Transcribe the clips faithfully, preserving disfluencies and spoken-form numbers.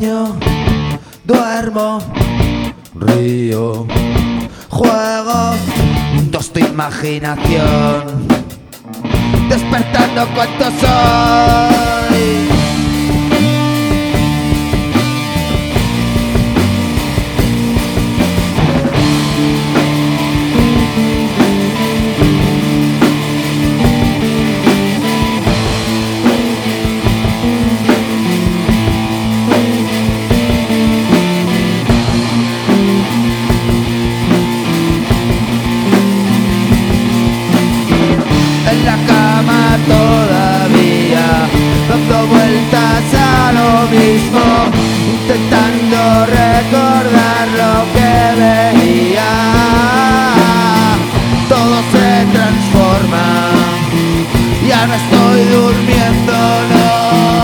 sueño, duermo, río, juego, mundos de imaginación, despertando cuánto soy. En la cama todavía, dando vueltas a lo mismo, intentando recordar lo que veía. Todo se transforma, ya no estoy durmiendo, no.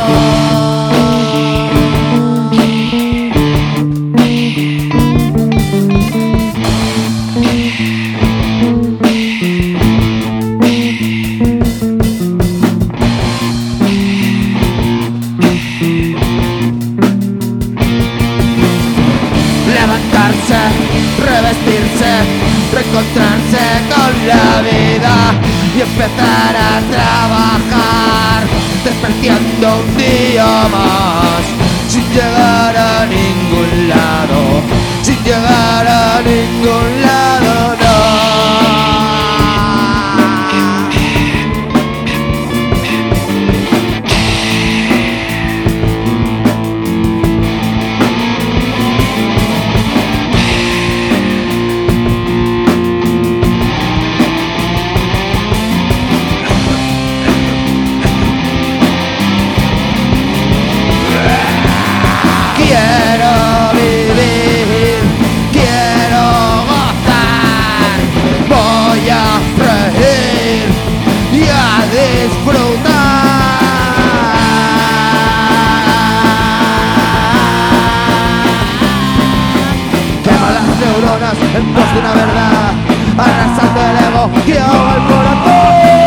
Levantarse, revestirse, reencontrarse con la vida y empezar a trabajar, despreciando un día más, sin llegar a ningún lado, sin llegar a ningún lado, no. Quiero vivir, quiero gozar, voy a reír y a disfrutar. Quema las neuronas en pos de una verdad, arrasando el ego y ahoga el corazón.